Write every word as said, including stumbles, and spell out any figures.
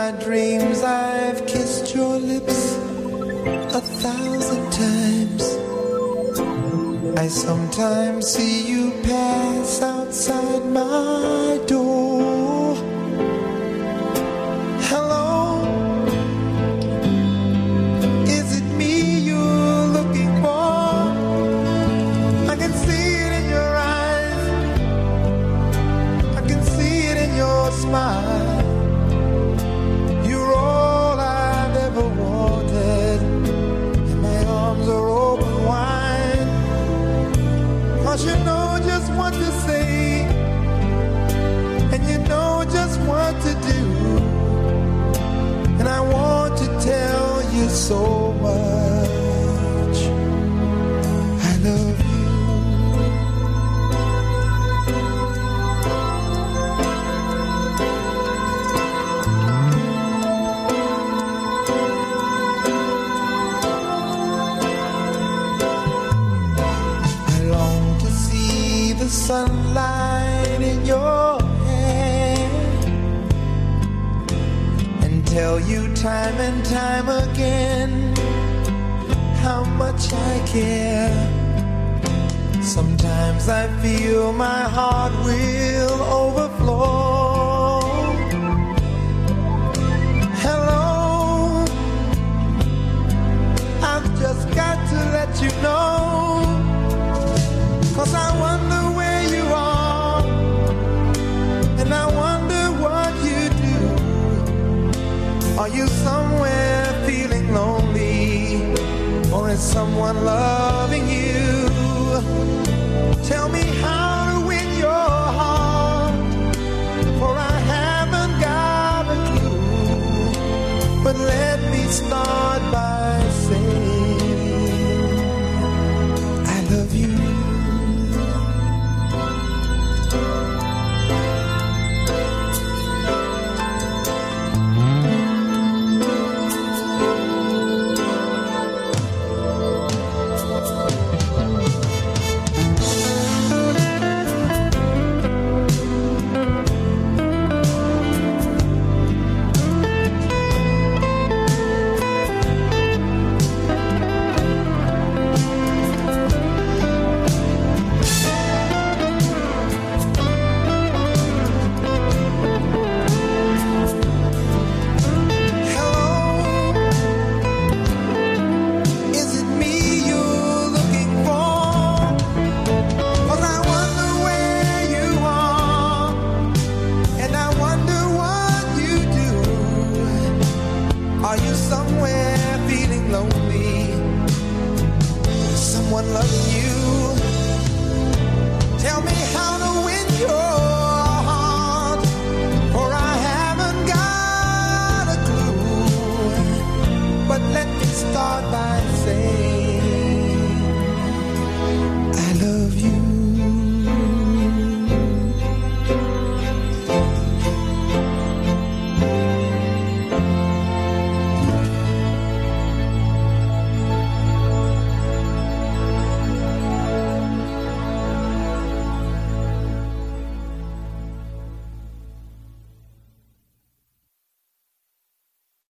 my dreams I've kissed your lips a thousand times. I sometimes see you pass outside my door. Hello, is it me you're looking for? I can see it in your eyes, I can see it in your smile. You're all I've ever wanted, and my arms are open wide. 'Cause you know just what to say, and you know just what to do, and I want to tell you so much. I love you. I long to see the sunlight in your hair and tell you time and time again how much I care. Sometimes I feel my heart will overflow. Hello, I've just got to let you know, 'cause I wonder where you are, and I wonder what you do. Are you somewhere feeling lonely, or is someone loving you? Tell me how to win your heart, for I haven't got a clue. But let me start by saying I love you. Are you somewhere feeling lonely? Someone loving you?